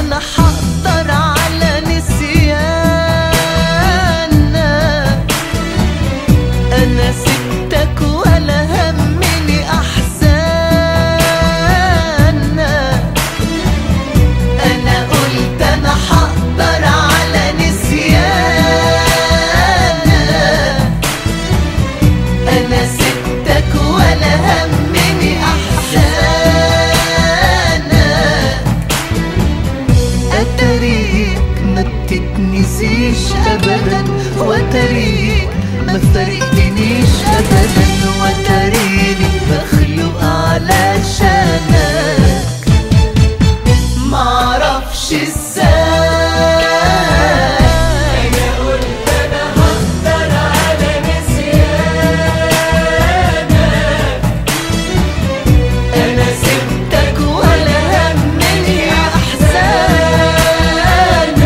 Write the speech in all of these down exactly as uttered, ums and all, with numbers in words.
انا حقدر على نسيانك. انا سبتك ولا همني احزانك. انا قلت انا حقدر على نسيانك. انا سبتك ولا همني احزانك. اتاريك ما بتتنسيش ابدا، واتاريك ما فرقتنيش ابدا، واتاريني مخلوق علشانك. معرفش ازاي انا قلت انا هقدر على نسيانك. انا سبتك ولا همني احزانك.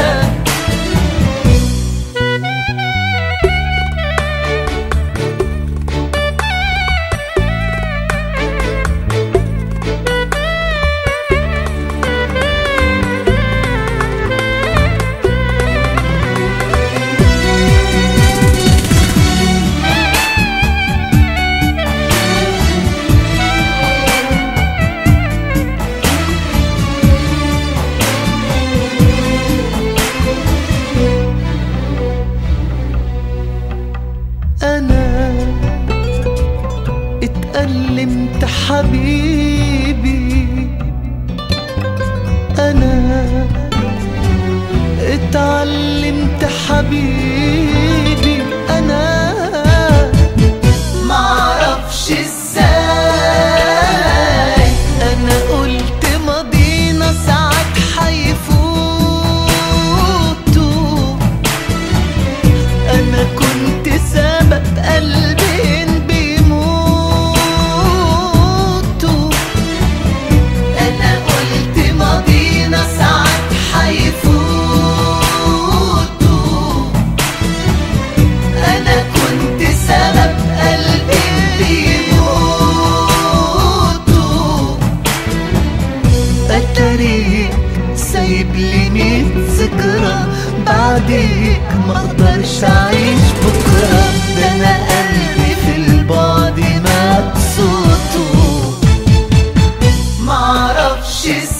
أنا اتألمت حبيبي، أنا اتعلمت حبيبي. أنا معرفش ازاي أنا قلت ماضينا ساعات حيفوتوا. أنا كنت سبب قلبين بيموتوا. أنا قلت ماضينا ساعات حيفوتوا. أنا كنت سبب قلبين بيموتوا. أتاريك سايب لي ميت ذكرى، بعديك مقدرش أعيش بكرة. ده أنا قلبي في البعد مات صوته. معرفش